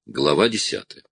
Глава 10.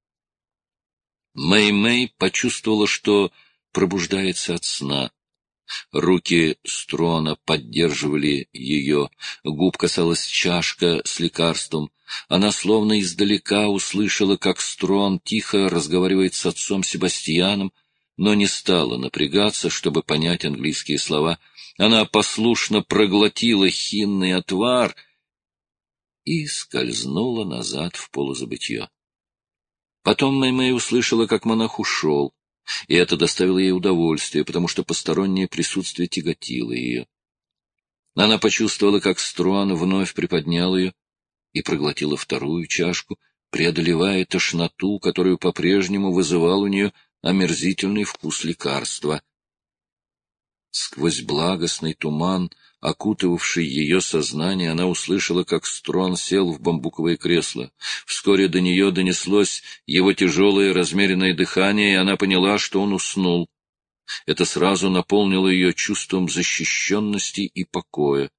Мэй-Мэй почувствовала, что пробуждается от сна. Руки Строна поддерживали ее, губ касалась чашка с лекарством. Она словно издалека услышала, как Строн тихо разговаривает с отцом Себастьяном, но не стала напрягаться, чтобы понять английские слова. Она послушно проглотила хинный отвар и скользнула назад в полузабытье. Потом Мэй-Мэй услышала, как монах ушел, и это доставило ей удовольствие, потому что постороннее присутствие тяготило ее. Она почувствовала, как Струан вновь приподнял ее и проглотила вторую чашку, преодолевая тошноту, которую по-прежнему вызывал у нее омерзительный вкус лекарства. Сквозь благостный туман, окутывавший ее сознание, она услышала, как Строн сел в бамбуковое кресло. Вскоре до нее донеслось его тяжелое размеренное дыхание, и она поняла, что он уснул. Это сразу наполнило ее чувством защищенности и покоя.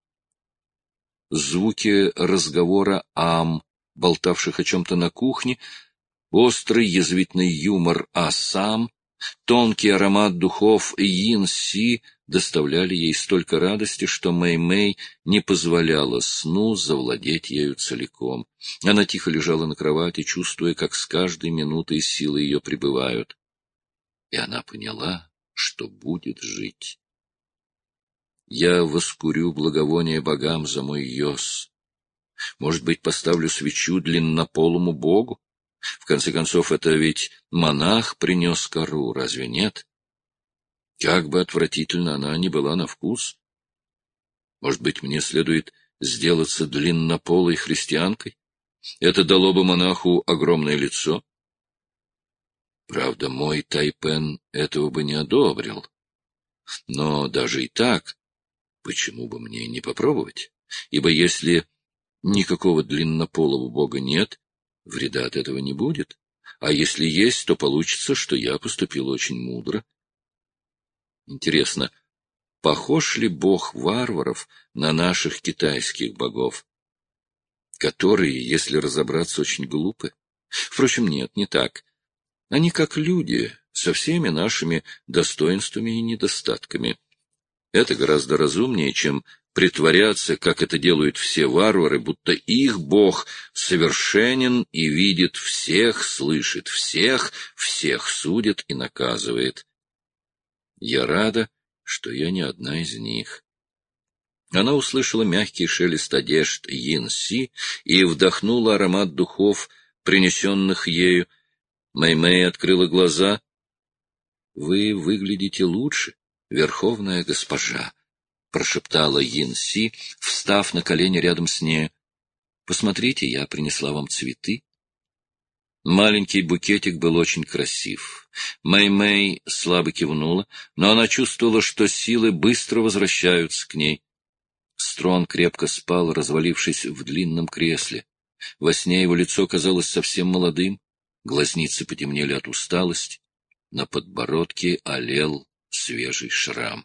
Звуки разговора болтавших о чем-то на кухне, острый язвительный юмор Асам, тонкий аромат духов Йин-Си доставляли ей столько радости, что Мэй-Мэй не позволяла сну завладеть ею целиком. Она тихо лежала на кровати, чувствуя, как с каждой минутой силы ее прибывают. И она поняла, что будет жить. Я воскурю благовоние богам за мой йос. Может быть, поставлю свечу длиннополому богу? В конце концов, это ведь монах принес кору, разве нет? Как бы отвратительно она ни была на вкус. Может быть, мне следует сделаться длиннополой христианкой? Это дало бы монаху огромное лицо. Правда, мой Тайпен этого бы не одобрил. Но даже и так, почему бы мне не попробовать? Ибо если никакого длиннополого бога нет, вреда от этого не будет. А если есть, то получится, что я поступил очень мудро. Интересно, похож ли бог варваров на наших китайских богов, которые, если разобраться, очень глупы? Впрочем, нет, не так. Они как люди, со всеми нашими достоинствами и недостатками. Это гораздо разумнее, чем притворяться, как это делают все варвары, будто их бог совершенен и видит всех, слышит всех, всех судит и наказывает. Я рада, что я не одна из них. Она услышала мягкий шелест одежд Йин-Си и вдохнула аромат духов, принесенных ею. Мэй-Мэй открыла глаза. — Вы выглядите лучше, верховная госпожа, — прошептала Йин-Си, встав на колени рядом с ней. — Посмотрите, я принесла вам цветы. Маленький букетик был очень красив. Мэй-Мэй слабо кивнула, но она чувствовала, что силы быстро возвращаются к ней. Строн крепко спал, развалившись в длинном кресле. Во сне его лицо казалось совсем молодым, глазницы потемнели от усталости, на подбородке олел свежий шрам.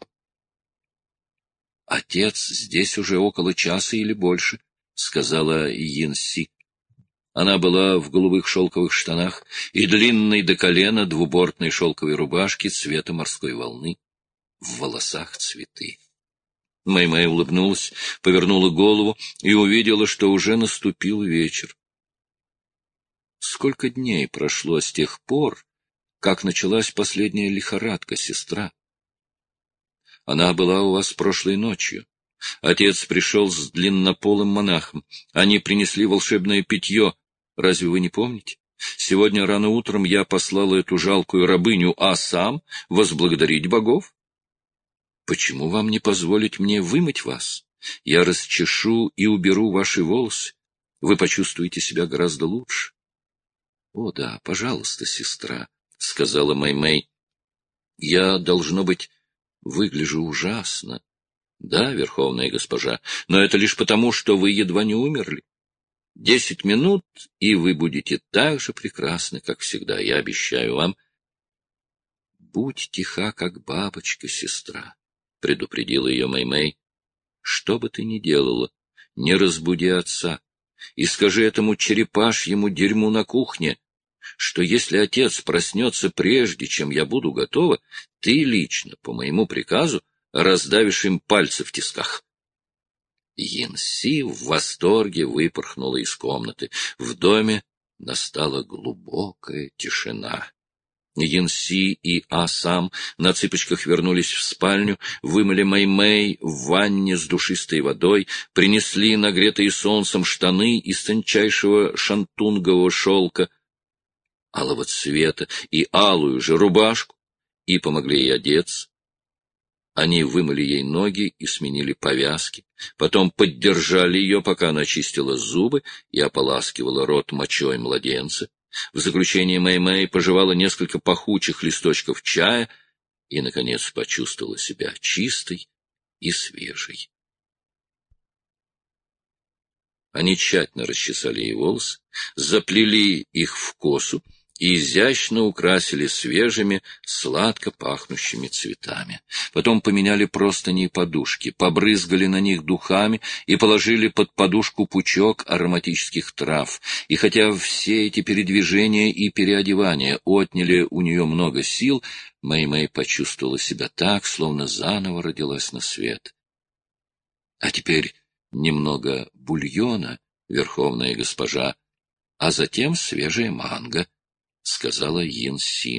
— Отец здесь уже около часа или больше, — сказала Йин-Си. Она была в голубых шелковых штанах и длинной до колена двубортной шелковой рубашке цвета морской волны. В волосах цветы. Мэй-Мэй улыбнулась, повернула голову и увидела, что уже наступил вечер. Сколько дней прошло с тех пор, как началась последняя лихорадка, сестра? Она была у вас прошлой ночью. Отец пришел с длиннополым монахом. Они принесли волшебное питье. Разве вы не помните? Сегодня рано утром я послала эту жалкую рабыню Асам возблагодарить богов. Почему вам не позволить мне вымыть вас? Я расчешу и уберу ваши волосы. Вы почувствуете себя гораздо лучше. — О да, пожалуйста, сестра, — сказала Мэй-Мэй. — Я, должно быть, выгляжу ужасно. Да, верховная госпожа, но это лишь потому, что вы едва не умерли. 10 минут, и вы будете так же прекрасны, как всегда, я обещаю вам. — Будь тиха, как бабочка, сестра, — предупредила ее Мэй-Мэй. — Что бы ты ни делала, не разбуди отца. и скажи этому черепашьему дерьму на кухне, что если отец проснется прежде, чем я буду готова, ты лично, по моему приказу, раздавишь им пальцы в тисках. Янси в восторге выпорхнула из комнаты. В доме настала глубокая тишина. Янси и Асам на цыпочках вернулись в спальню, вымыли Мэй-Мэй в ванне с душистой водой, принесли нагретые солнцем штаны из тончайшего шантунгового шелка, алого цвета, и алую же рубашку, и помогли ей одеться. Они вымыли ей ноги и сменили повязки, потом поддержали ее, пока она чистила зубы и ополаскивала рот мочой младенца. В заключение Мэй-Мэй пожевала несколько пахучих листочков чая и, наконец, почувствовала себя чистой и свежей. Они тщательно расчесали ей волосы, заплели их в косу и изящно украсили свежими, сладко пахнущими цветами. Потом поменяли простыни и подушки, побрызгали на них духами и положили под подушку пучок ароматических трав. И хотя все эти передвижения и переодевания отняли у нее много сил, Мэй-Мэй почувствовала себя так, словно заново родилась на свет. А теперь немного бульона, верховная госпожа, а затем свежая манго, — сказала Янси.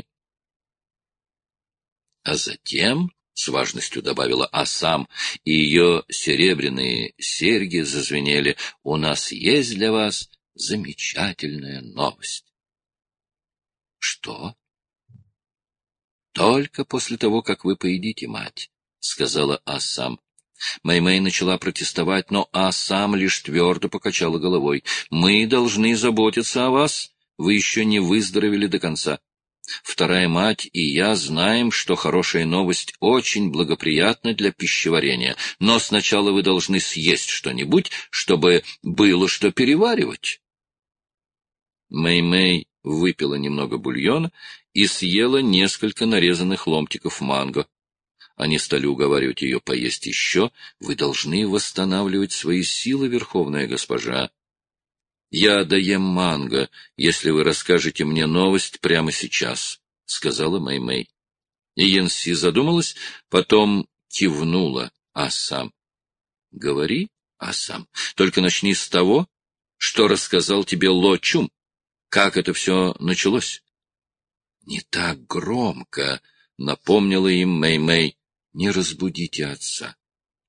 А затем, — с важностью добавила Асам, и ее серебряные серьги зазвенели, — у нас есть для вас замечательная новость. — Что? — Только после того, как вы поедите, мать, — сказала Асам. Мэй-Мэй начала протестовать, но Асам лишь твердо покачала головой. — Мы должны заботиться о вас. Вы еще не выздоровели до конца. Вторая мать и я знаем, что хорошая новость очень благоприятна для пищеварения, но сначала вы должны съесть что-нибудь, чтобы было что переваривать. Мэй-Мэй выпила немного бульона и съела несколько нарезанных ломтиков манго. Они стали уговаривать ее поесть еще. Вы должны восстанавливать свои силы, верховная госпожа. «Я доем манго, если вы расскажете мне новость прямо сейчас», — сказала Мэй-Мэй. Янси задумалась, потом кивнула Асам. «Говори, Асам, только начни с того, что рассказал тебе Ло Чум. Как это все началось?» «Не так громко», — напомнила им Мэй-Мэй. «Не разбудите отца».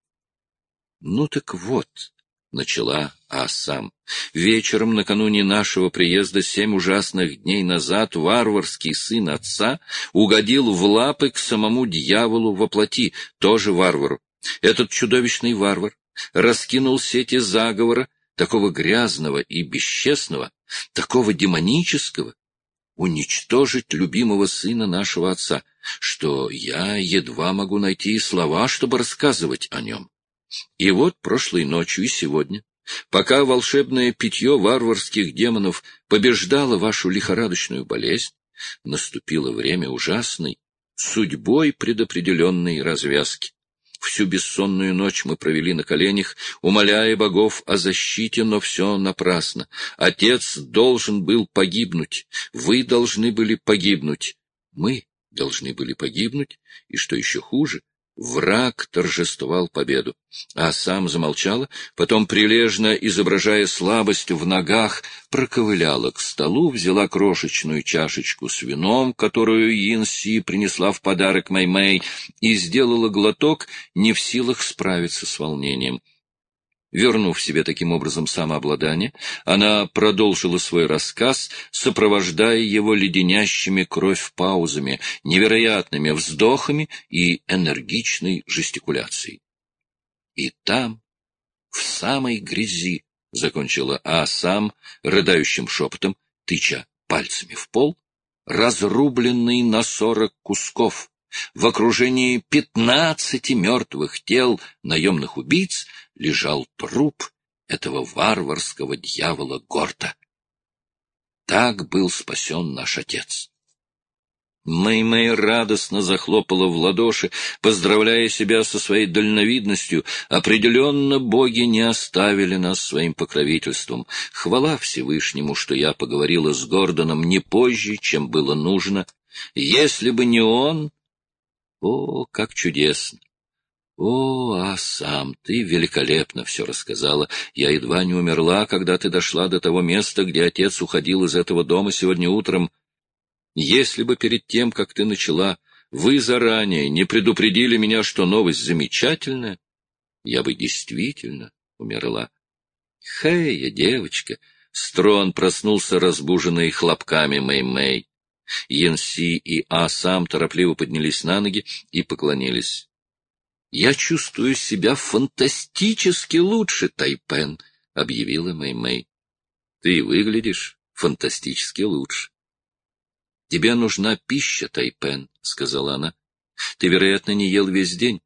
«Ну так вот», — начала Асам. «Вечером, накануне нашего приезда 7 ужасных дней назад, варварский сын отца угодил в лапы к самому дьяволу во плоти, тоже варвару. Этот чудовищный варвар раскинул сети заговора, такого грязного и бесчестного, такого демонического, уничтожить любимого сына нашего отца, что я едва могу найти слова, чтобы рассказывать о нем. И вот прошлой ночью и сегодня, пока волшебное питье варварских демонов побеждало вашу лихорадочную болезнь, наступило время ужасной, судьбой предопределенной развязки. Всю бессонную ночь мы провели на коленях, умоляя богов о защите, но все напрасно. Отец должен был погибнуть, вы должны были погибнуть, мы должны были погибнуть, и, что еще хуже, враг торжествовал победу. А сам замолчала, потом, прилежно изображая слабость в ногах, проковыляла к столу, взяла крошечную чашечку с вином, которую Янси принесла в подарок Мэй-Мэй, и сделала глоток, не в силах справиться с волнением. Вернув себе таким образом самообладание, она продолжила свой рассказ, сопровождая его леденящими кровь паузами, невероятными вздохами и энергичной жестикуляцией. И там, в самой грязи, — закончила Асам рыдающим шепотом, тыча пальцами в пол, — разрубленный на 40 кусков, в окружении 15 мертвых тел наемных убийц, лежал труп этого варварского дьявола Горта. Так был спасен наш отец. Мэй-Мэй радостно захлопала в ладоши, поздравляя себя со своей дальновидностью. Определенно боги не оставили нас своим покровительством. Хвала Всевышнему, что я поговорила с Гордоном не позже, чем было нужно. Если бы не он... О, как чудесно! О, Асам, ты великолепно все рассказала. Я едва не умерла, когда ты дошла до того места, где отец уходил из этого дома сегодня утром. Если бы перед тем, как ты начала, вы заранее не предупредили меня, что новость замечательная, я бы действительно умерла. Хэя, девочка! Строн проснулся, разбуженный хлопками Мэй-Мэй. Янси и Асам торопливо поднялись на ноги и поклонились. — Я чувствую себя фантастически лучше, Тайпен, — объявила Мэй-Мэй. — Ты выглядишь фантастически лучше. — Тебе нужна пища, Тайпен, — сказала она. — Ты, вероятно, не ел весь день.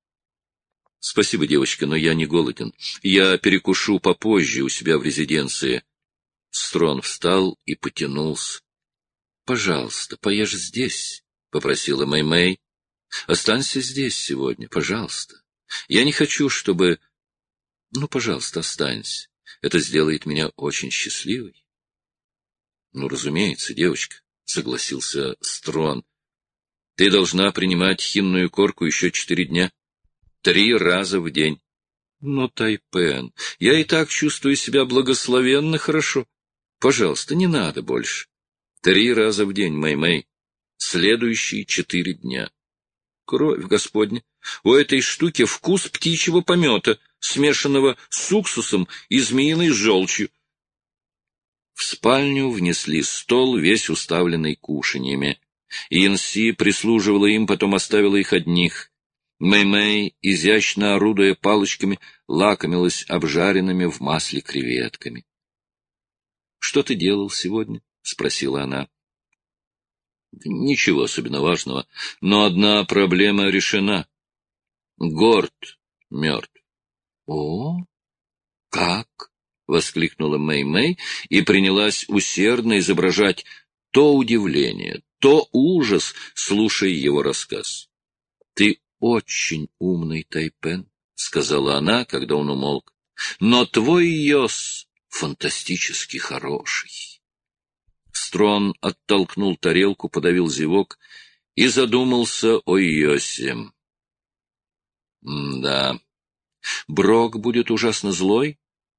— Спасибо, девочка, но я не голоден. Я перекушу попозже у себя в резиденции. Строн встал и потянулся. — Пожалуйста, поешь здесь, — попросила Мэй-Мэй. — Останься здесь сегодня, пожалуйста. Я не хочу, чтобы... Ну, пожалуйста, останься. Это сделает меня очень счастливой. — Ну, разумеется, девочка, — согласился Строн. — Ты должна принимать хинную корку еще 4 дня. 3 раза в день. — Но, Тайпен, я и так чувствую себя благословенно хорошо. Пожалуйста, не надо больше. 3 раза в день, Мэй-Мэй. Следующие 4 дня. Кровь Господня! У этой штуки вкус птичьего помета, смешанного с уксусом и змеиной желчью. В спальню внесли стол, весь уставленный кушаньями. Янси прислуживала им, потом оставила их одних. Мэй-Мэй, изящно орудуя палочками, лакомилась обжаренными в масле креветками. — Что ты делал сегодня? — спросила она. — Ничего особенно важного, но одна проблема решена. Горд мертв. — О, как? — воскликнула Мэй-Мэй и принялась усердно изображать то удивление, то ужас, слушая его рассказ. — Ты очень умный, Тайпен, — сказала она, когда он умолк, — но твой Йос фантастически хороший. Строн оттолкнул тарелку, подавил зевок и задумался о Йосе. Да, Брок будет ужасно злой.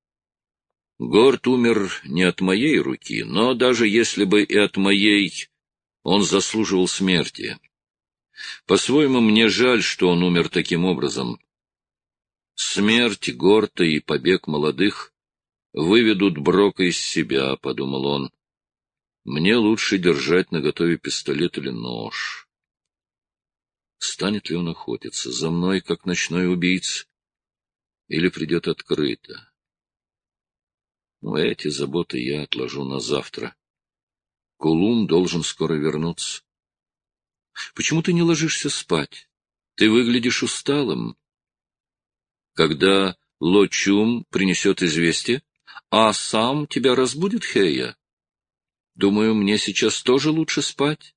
Горд умер не от моей руки, но даже если бы и от моей, он заслуживал смерти. По-своему, мне жаль, что он умер таким образом. Смерть Горта и побег молодых выведут Брока из себя, — подумал он. Мне лучше держать наготове пистолет или нож. Станет ли он охотиться за мной, как ночной убийца, или придет открыто? Ну, эти заботы я отложу на завтра. Кулум должен скоро вернуться. Почему ты не ложишься спать? Ты выглядишь усталым. Когда Ло-Чум принесет известие, а сам тебя разбудит Хэя? Думаю, мне сейчас тоже лучше спать.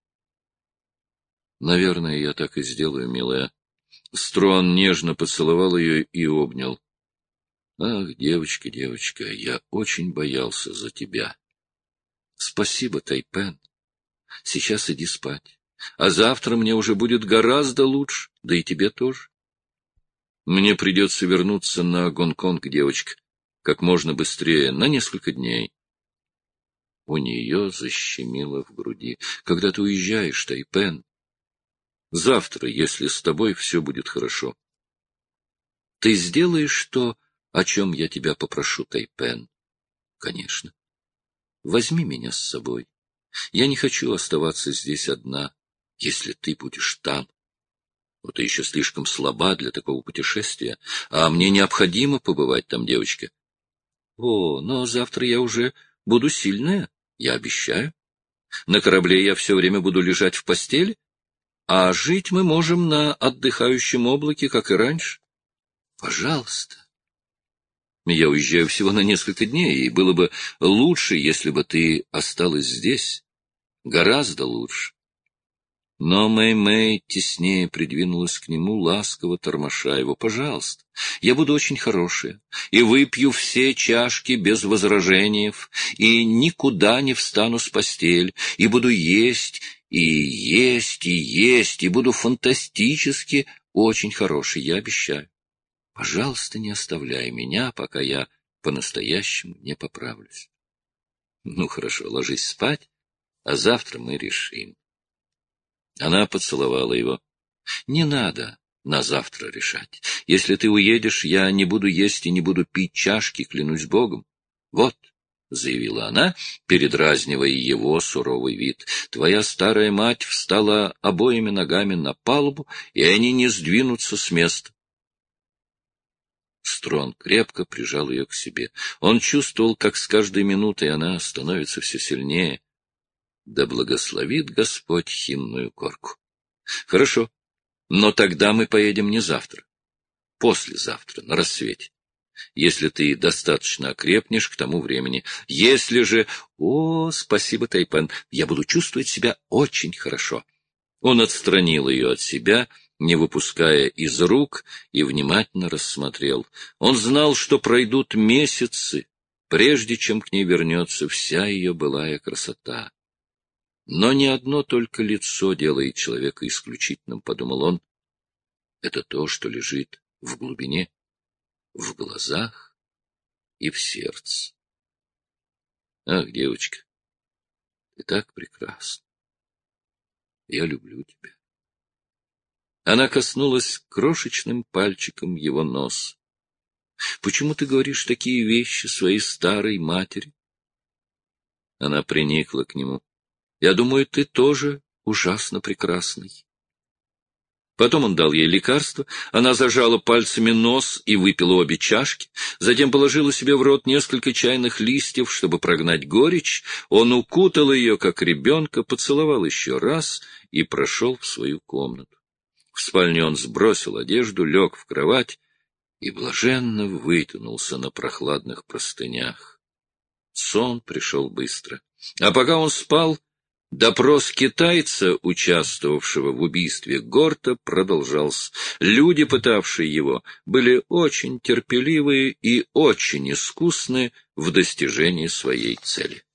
Наверное, я так и сделаю, милая. Строн нежно поцеловал ее и обнял. Ах, девочка, девочка, я очень боялся за тебя. Спасибо, Тайпен. Сейчас иди спать. А завтра мне уже будет гораздо лучше, да и тебе тоже. Мне придется вернуться на Гонконг, девочка, как можно быстрее, на несколько дней. У нее защемило в груди. Когда ты уезжаешь, Тайпен? Завтра, если с тобой все будет хорошо. Ты сделаешь то, о чем я тебя попрошу, Тайпен? Конечно. Возьми меня с собой. Я не хочу оставаться здесь одна, если ты будешь там. Но ты еще слишком слаба для такого путешествия, а мне необходимо побывать там, девочка. О, но завтра я уже буду сильная, я обещаю. На корабле я все время буду лежать в постели, а жить мы можем на отдыхающем облаке, как и раньше. Пожалуйста. Я уезжаю всего на несколько дней, и было бы лучше, если бы ты осталась здесь. Гораздо лучше. Но Мэй-Мэй теснее придвинулась к нему, ласково тормоша его. — Пожалуйста, я буду очень хорошая, и выпью все чашки без возражений, и никуда не встану с постели, и буду есть, и есть, и есть, и буду фантастически очень хорошей, я обещаю. Пожалуйста, не оставляй меня, пока я по-настоящему не поправлюсь. Ну, хорошо, ложись спать, а завтра мы решим. Она поцеловала его. — Не надо на завтра решать. Если ты уедешь, я не буду есть и не буду пить чашки, клянусь Богом. Вот, — заявила она, передразнивая его суровый вид, — твоя старая мать встала обоими ногами на палубу, и они не сдвинутся с места. Стронг крепко прижал ее к себе. Он чувствовал, как с каждой минутой она становится все сильнее. Да благословит Господь хинную корку. Хорошо, но тогда мы поедем не завтра, послезавтра, на рассвете. Если ты достаточно окрепнешь к тому времени. Если же... О, спасибо, Тайпан, я буду чувствовать себя очень хорошо. Он отстранил ее от себя, не выпуская из рук, и внимательно рассмотрел. Он знал, что пройдут месяцы, прежде чем к ней вернется вся ее былая красота. Но не одно только лицо делает человека исключительным, — подумал он. Это то, что лежит в глубине, в глазах и в сердце. Ах, девочка, ты так прекрасна. Я люблю тебя. Она коснулась крошечным пальчиком его носа. Почему ты говоришь такие вещи своей старой матери? Она приникла к нему. Я думаю, ты тоже ужасно прекрасный. Потом он дал ей лекарство, она зажала пальцами нос и выпила обе чашки, затем положила себе в рот несколько чайных листьев, чтобы прогнать горечь. Он укутал ее, как ребенка, поцеловал еще раз и прошел в свою комнату. В спальне он сбросил одежду, лег в кровать и блаженно вытянулся на прохладных простынях. Сон пришел быстро. А пока он спал, допрос китайца, участвовавшего в убийстве Горта, продолжался. Люди, пытавшие его, были очень терпеливые и очень искусны в достижении своей цели.